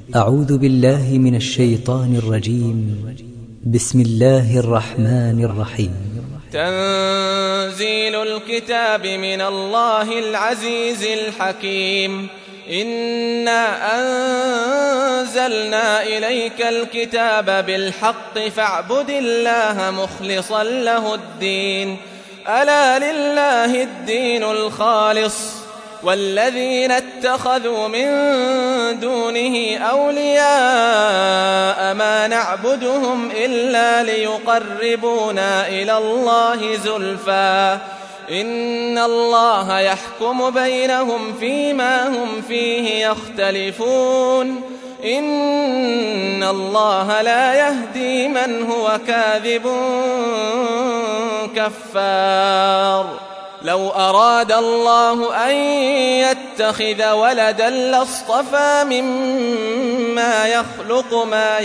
أعوذ بالله من الشيطان الرجيم. بسم الله الرحمن الرحيم. تنزيل الكتاب من الله العزيز الحكيم. إنا أنزلنا إليك الكتاب بالحق فاعبد الله مخلصا له الدين. ألا لله الدين الخالص والذين اتخذوا من دونه أولياء ما نعبدهم إلا ليقربونا إلى الله زلفى إن الله يحكم بينهم فيما هم فيه يختلفون إن الله لا يهدي من هو كاذب كفار. لو أراد الله أن يتخذ ولدا لاصطفى مما يخلق ما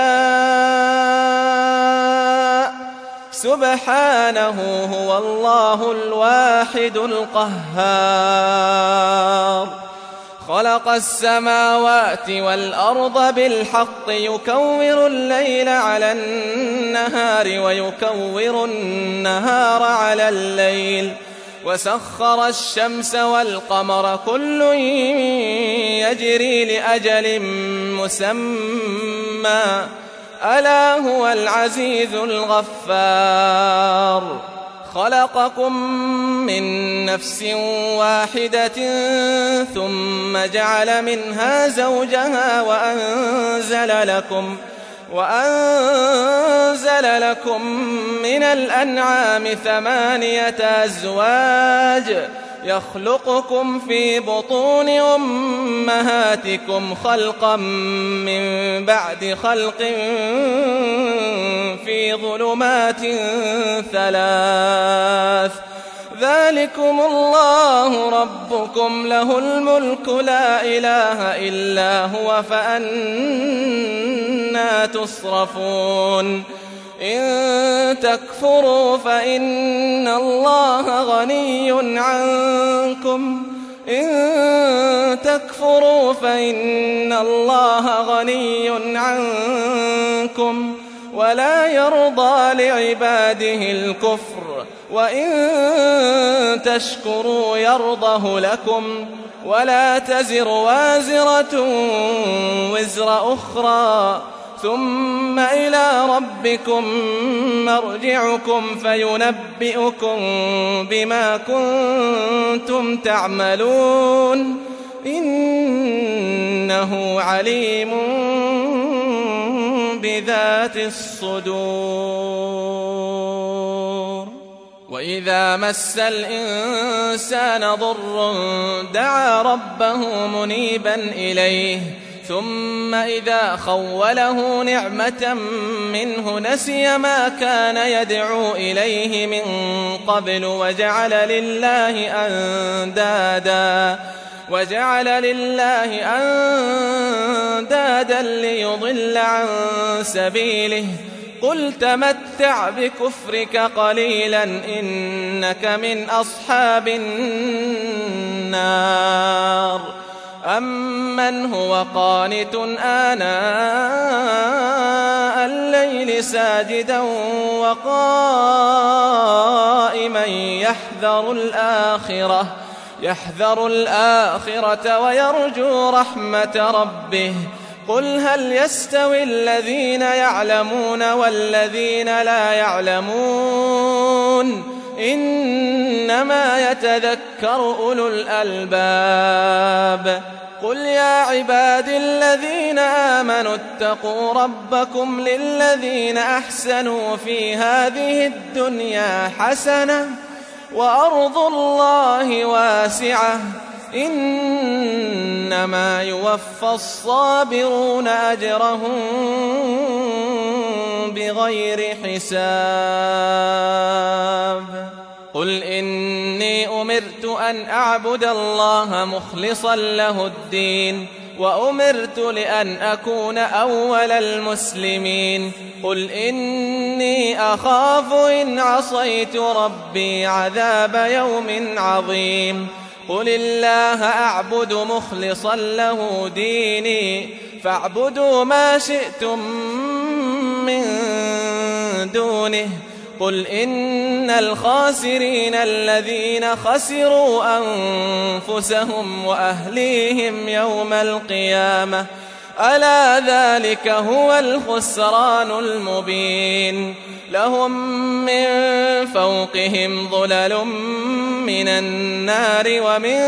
يشاء سبحانه هو الله الواحد القهار. خلق السماوات والأرض بالحق يكور الليل على النهار ويكور النهار على الليل وسخر الشمس والقمر كل يجري لأجل مسمى ألا هو العزيز الغفار. خلقكم من نفس واحدة ثم جعل منها زوجها وأنزل لكم من الأنعام 8 أزواج يخلقكم في بطون أمهاتكم خلقا من بعد خلق في ظلمات 3 ذلكم الله ربكم له الملك لا إله إلا هو فأنا تصرفون. إن تكفروا فإن الله غني عنكم ولا يرضى لعباده الكفر وإن تشكروا يرضه لكم ولا تزر وازرة وزر أخرى ثم إلى ربكم مرجعكم فينبئكم بما كنتم تعملون إنه عليم بذات الصدور. وإذا مس الإنسان ضر دعا ربه منيبا إليه ثم إذا خوله نعمة منه نسي ما كان يدعو إليه من قبل وجعل لله أندادا ليضل عن سبيله. قل تمتع بكفرك قليلا إنك من أصحاب النار. أمن هو قانت آناء الليل ساجدا وقائما يحذر الآخرة ويرجو رحمة ربه. قل هل يستوي الذين يعلمون والذين لا يعلمون إنما يتذكر أولو الألباب. قل يا عباد الذين آمنوا اتقوا ربكم للذين أحسنوا في هذه الدنيا حسنة وأرض الله واسعة إنما يوفى الصابرون أجرهم بغير حساب. قل إني أمرت أن أعبد الله مخلصا له الدين وأمرت لأن أكون أول المسلمين. قل إني أخاف إن عصيت ربي عذاب يوم عظيم. قل الله أعبد مخلصا له ديني فاعبدوا ما شئتم من دونه قل إن الخاسرين الذين خسروا أنفسهم وأهليهم يوم القيامة ألا ذلك هو الخسران المبين لهم من فوقهم ظلل من النار ومن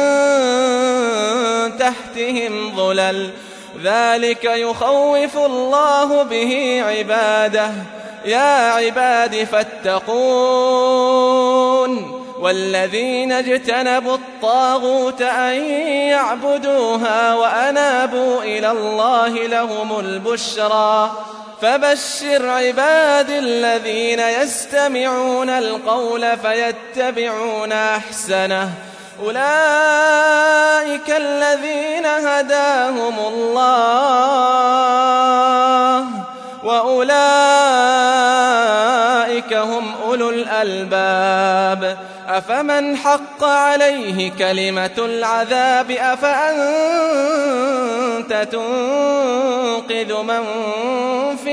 تحتهم ظلل ذلك يخوف الله به عباده يا عباد فاتقون والذين اجتنبوا الطاغوت أن يعبدوها وأنابوا إلى الله لهم البشرى فبشر عباد الذين يستمعون القول فيتبعون أحسنه أولئك الذين هداهم الله وأولئك هم أولو الألباب أفمن حق عليه كلمة العذاب أفأنت تنقذ من في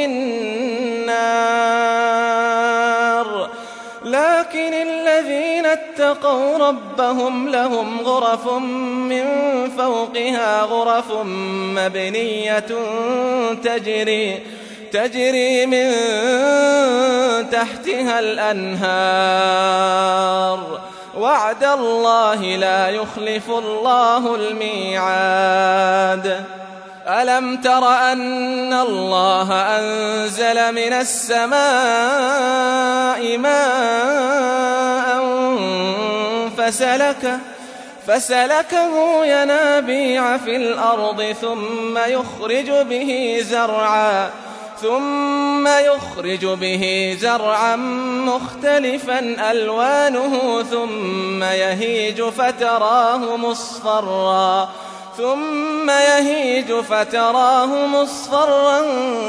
النار لكن الذين اتقوا ربهم لهم غرف من فوقها غرف مبنية تجري من تحتها الأنهار وعد الله لا يخلف الله الميعاد ألم تر أن الله أنزل من السماء ماء فسلكه ينابيع في الأرض ثم يخرج به زرعا مختلفا ألوانه ثم يهيج فتراه مصفرا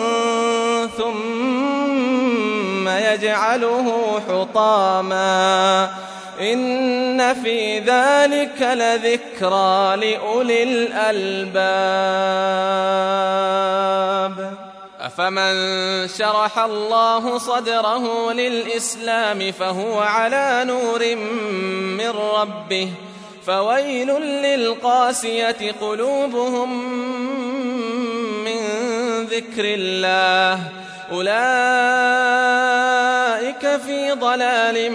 ثم يجعله حطاما إن في ذلك لذكرى لأولي الألباب أفمن شرح الله صدره للإسلام فهو على نور من ربه فويل للقاسية قلوبهم من ذكر الله أولئك في ضلال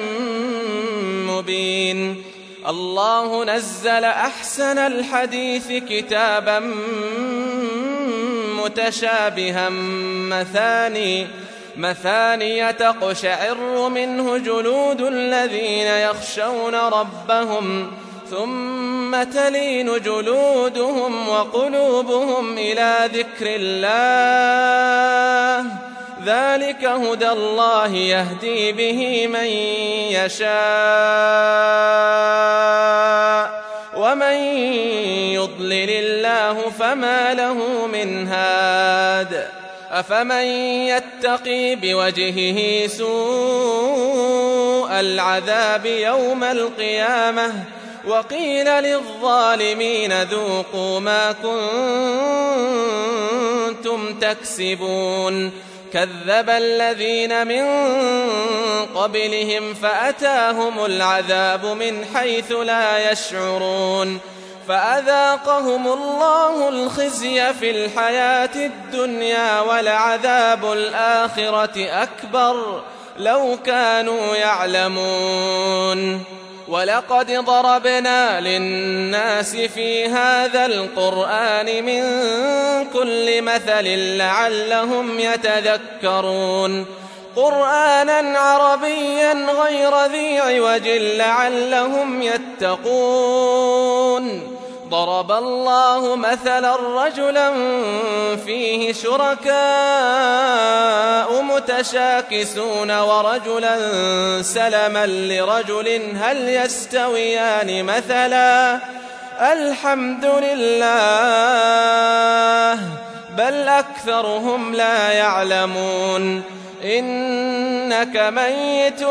مبين الله نزل أحسن الحديث كتابا متشابها مثاني تقشعر منه جلود الذين يخشون ربهم ثم تلين جلودهم وقلوبهم إلى ذكر الله ذلك هدى الله يهدي به من يشاء ومن يضلل الله فما له من هاد أفمن يتقي بوجهه سوء العذاب يوم القيامة وقيل للظالمين ذوقوا ما كنتم تكسبون كذب الذين من قبلهم فأتاهم العذاب من حيث لا يشعرون فأذاقهم الله الخزي في الحياة الدنيا ولعذاب الآخرة أكبر لو كانوا يعلمون ولقد ضربنا للناس في هذا القرآن من كل مثل لعلهم يتذكرون قرآنا عربيا غير ذي عوج لعلهم يتقون ضرب الله مثلا رجلا فيه شركاء متشاكسون ورجلا سلما لرجل هل يستويان مثلا الحمد لله بل أكثرهم لا يعلمون إنك ميت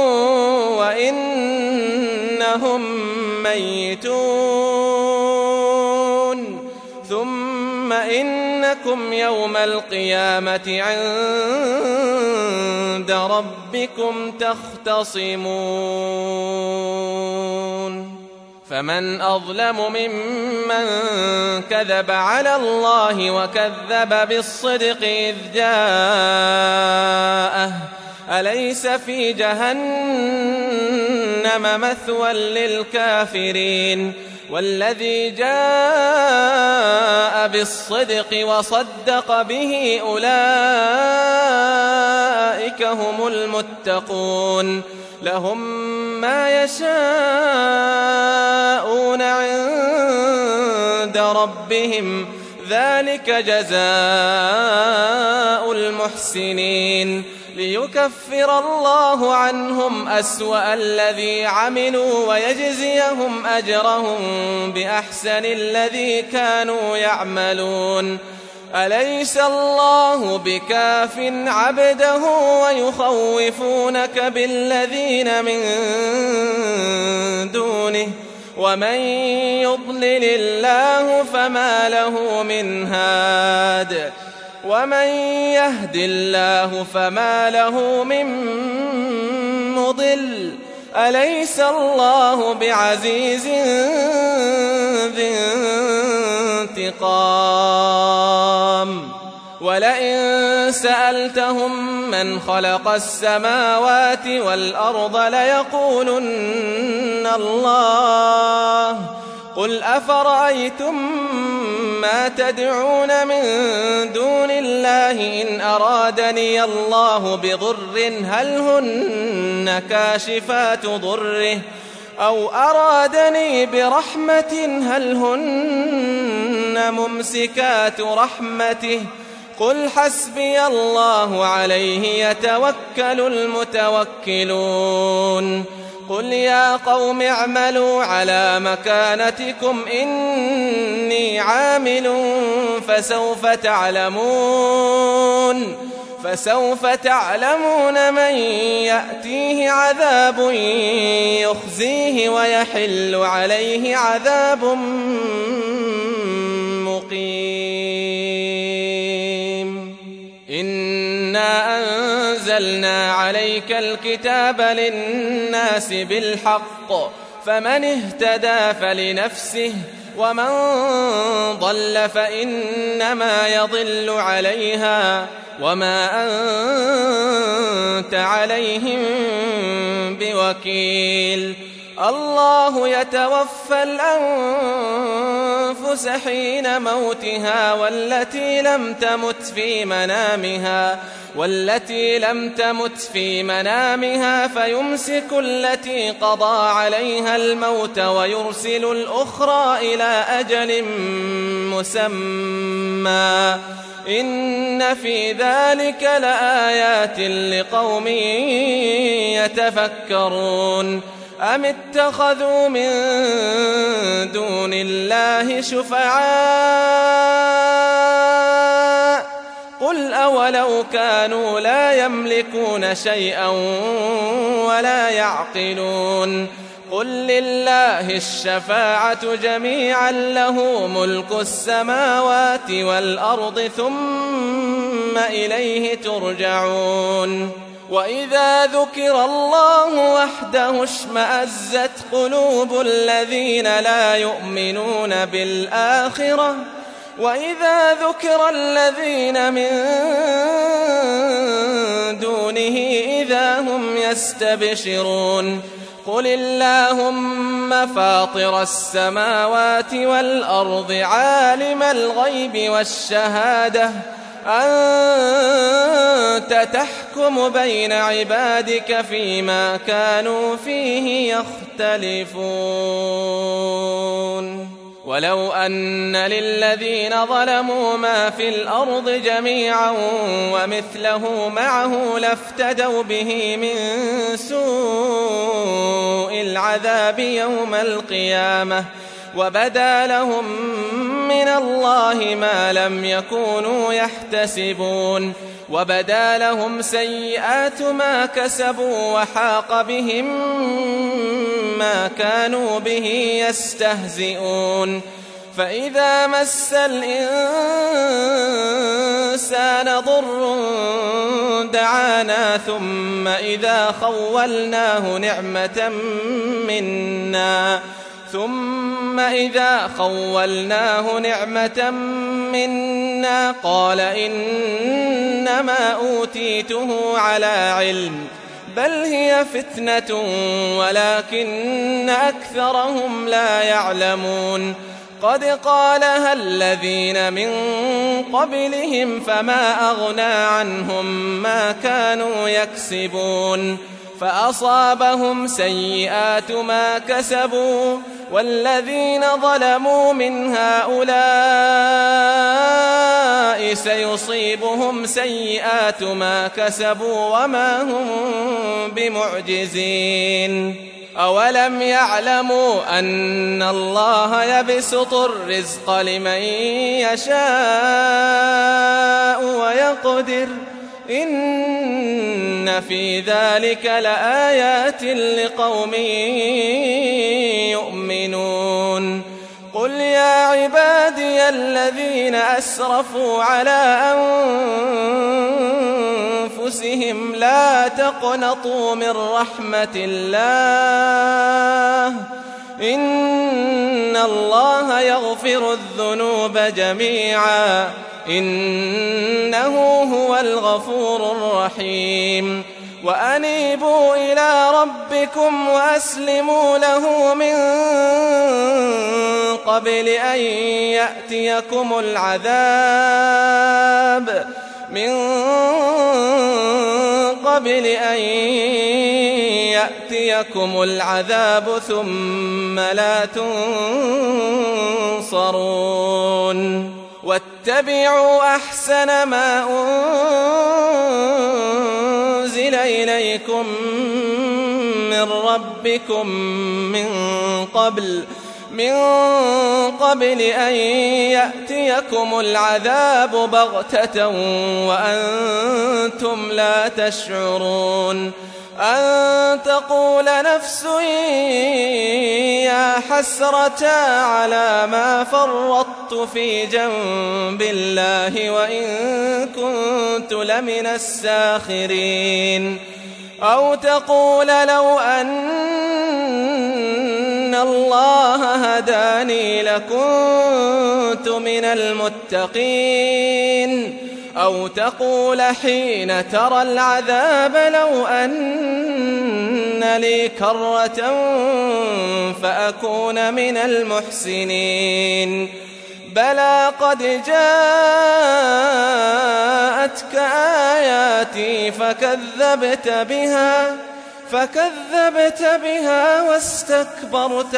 وإنهم ميتون ثم إنكم إنكم يوم القيامة عند ربكم تختصمون فمن أظلم ممن كذب على الله وكذب بالصدق إذ جاءه أليس في جهنم مثوى للكافرين والذي جاء بالصدق وصدق به أولئك هم المتقون لهم ما يشاءون عند ربهم ذلك جزاء المحسنين ليكفر الله عنهم أسوأ الذي عملوا ويجزيهم أجرهم بأحسن الذي كانوا يعملون أليس الله بكاف عبده ويخوفونك بالذين من دونه ومن يضلل الله فما له من هاد ومن يهد الله فما له من مضل أليس الله بعزيز ذي انتقام ولئن سألتهم من خلق السماوات والأرض ليقولن الله قل أفرأيتم ما تدعون من دون الله إن أرادني الله بضر هل هن كاشفات ضره أو أرادني برحمة هل هن ممسكات رحمته قل حسبي الله عليه يتوكل المتوكلون قل يا قوم اعملوا على مكانتكم إني عامل فسوف تعلمون من يأتيه عذاب يخزيه ويحل عليه عذاب مقيم إنا أنزلنا عليك الكتاب للناس بالحق فمن اهتدى فلنفسه ومن ضل فإنما يضل عليها وما أنت عليهم بوكيل الله يتوفى الأنفس حين موتها والتي لم تمت في منامها فيمسك التي قضى عليها الموت ويرسل الأخرى إلى أجل مسمى إن في ذلك لآيات لقوم يتفكرون أم اتخذوا من دون الله شفعاء قل أولو كانوا لا يملكون شيئا ولا يعقلون قل لله الشفاعة جميعا له ملك السماوات والأرض ثم إليه ترجعون وإذا ذكر الله وحده اشمأزت قلوب الذين لا يؤمنون بالآخرة وإذا ذكر الذين من دونه إذا هم يستبشرون قل اللهم فاطر السماوات والأرض عالم الغيب والشهادة أنت تحكم بين عبادك فيما كانوا فيه يختلفون ولو أن للذين ظلموا ما في الأرض جميعا ومثله معه لافتدوا به من سوء العذاب يوم القيامة وبدا لهم من الله ما لم يكونوا يحتسبون وبدا لهم سيئات ما كسبوا وحاق بهم ما كانوا به يستهزئون فإذا مس الإنسان ضر دعانا ثم إذا خولناه نعمة منا قال إنما أوتيته على علم بل هي فتنة ولكن أكثرهم لا يعلمون قد قالها الذين من قبلهم فما أغنى عنهم ما كانوا يكسبون فأصابهم سيئات ما كسبوا والذين ظلموا من هؤلاء سيصيبهم سيئات ما كسبوا وما هم بمعجزين أولم يعلموا أن الله يبسط الرزق لمن يشاء ويقدر إن في ذلك لآيات لقوم يؤمنون قل يا عبادي الذين أسرفوا على أنفسهم لا تقنطوا من رحمة الله إن الله يغفر الذنوب جميعا إنه هو الغفور الرحيم وأنيبوا إلى ربكم وأسلموا له من قبل أن يأتيكم العذاب ثم لا تنصرون واتبعوا أحسن ما أنزل إليكم من ربكم من قبل أن يأتيكم العذاب بغتة وأنتم لا تشعرون أن تقول نفس يا حسرة على ما فرطت في جنب الله وإن كنت لمن الساخرين أو تقول لو أن الله هداني لكنت من المتقين أو تقول حين ترى العذاب لو أن لي كرة فأكون من المحسنين بلى قد جاءتك آياتي فكذبت بها واستكبرت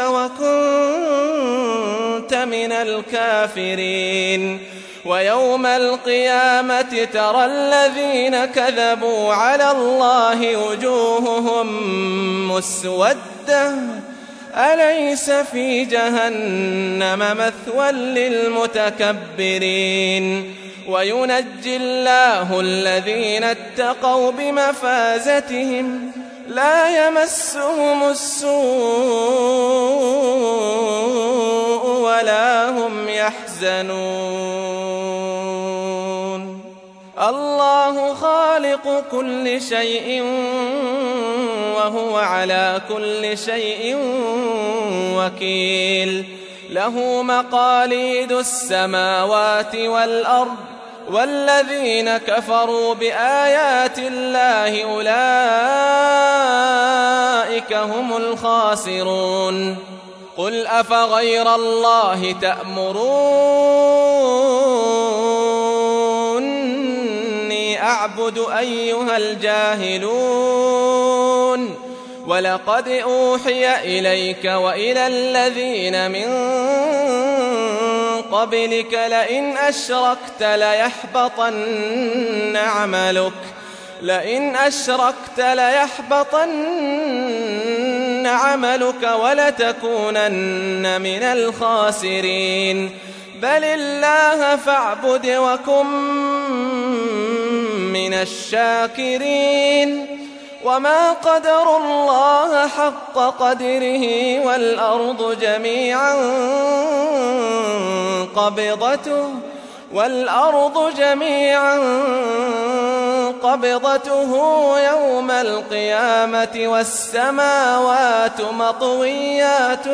وكنت من الكافرين ويوم القيامة ترى الذين كذبوا على الله وجوههم مسودة أليس في جهنم مثوى للمتكبرين وينجي الله الذين اتقوا بمفازتهم لا يمسهم السوء ولا هم يحزنون الله خالق كل شيء وهو على كل شيء وكيل له مقاليد السماوات والأرض والذين كفروا بآيات الله أولئك هم الخاسرون قل أفغير الله تأمروني أعبد أيها الجاهلون ولقد أوحي إليك وإلى الذين من قبلك لئن أشركت ليحبطن عملك ولتكونن من الخاسرين بل الله فاعبد وكن من الشاكرين وما قدروا الله حق قدره والأرض جميعا قبضته يوم القيامة والسماوات مطويات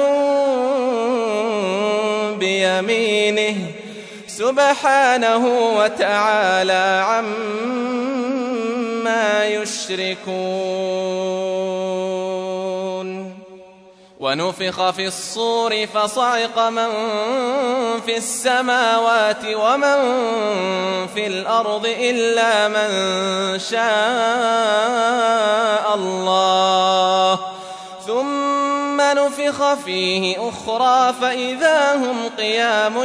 بيمينه سبحانه وتعالى عما يشركون. ونفخ في الصور فصعق من في السماوات ومن في الأرض إلا من شاء الله، ثم نفخ فيه أخرى فإذا هم قيام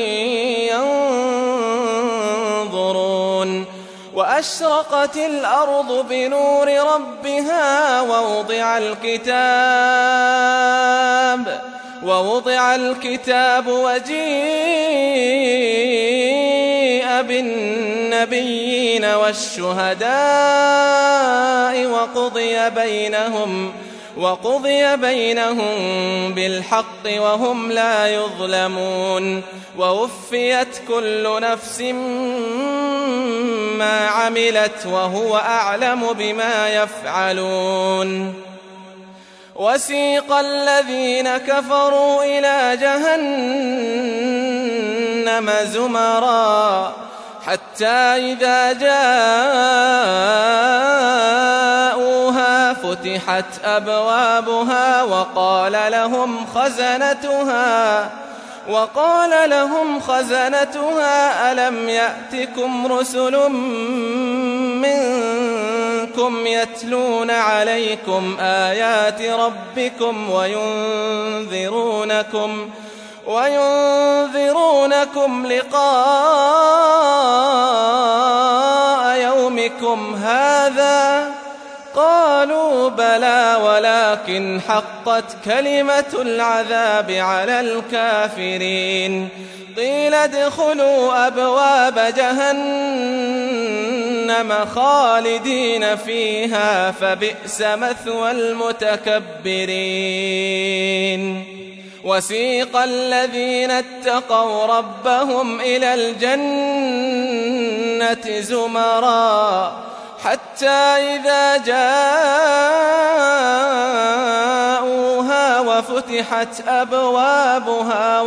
ينظرون. وأشرقت الأرض بنور ربها ووضع الكتاب وجيء بالنبيين والشهداء وقضي بينهم بالحق وهم لا يظلمون. ووفيت كل نفس ما عملت وهو أعلم بما يفعلون. وسيق الذين كفروا إلى جهنم زمرا حتى إذا جاءوها فتحت أبوابها وقال لهم خزنتها ألم يأتكم رسل منكم يتلون عليكم آيات ربكم وينذرونكم لقاء يومكم هذا؟ قالوا بلى ولكن حقت كلمة العذاب على الكافرين. قيل ادخلوا أبواب جهنم خالدين فيها فبئس مثوى المتكبرين. وسيق الذين اتقوا ربهم إلى الجنة زمرا حتى إذا جاءوها وفتحت أبوابها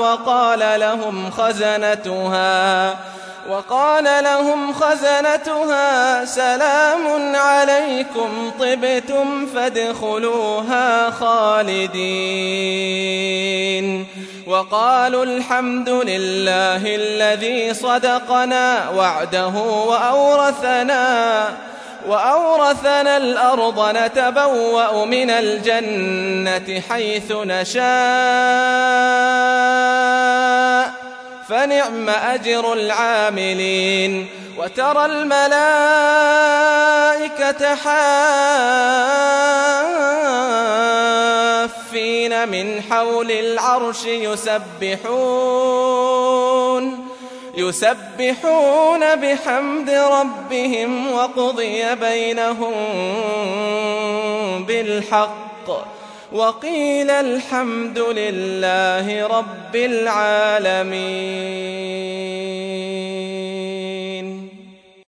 وقال لهم خزنتها سلام عليكم طبتم فادخلوها خالدين. وقالوا الحمد لله الذي صدقنا وعده وأورثنا الأرض نتبوأ من الجنة حيث نشاء فنعم أجر العاملين. وترى الملائكة حافين من حول العرش يسبحون بحمد ربهم وقضي بينهم بالحق وقيل الحمد لله رب العالمين.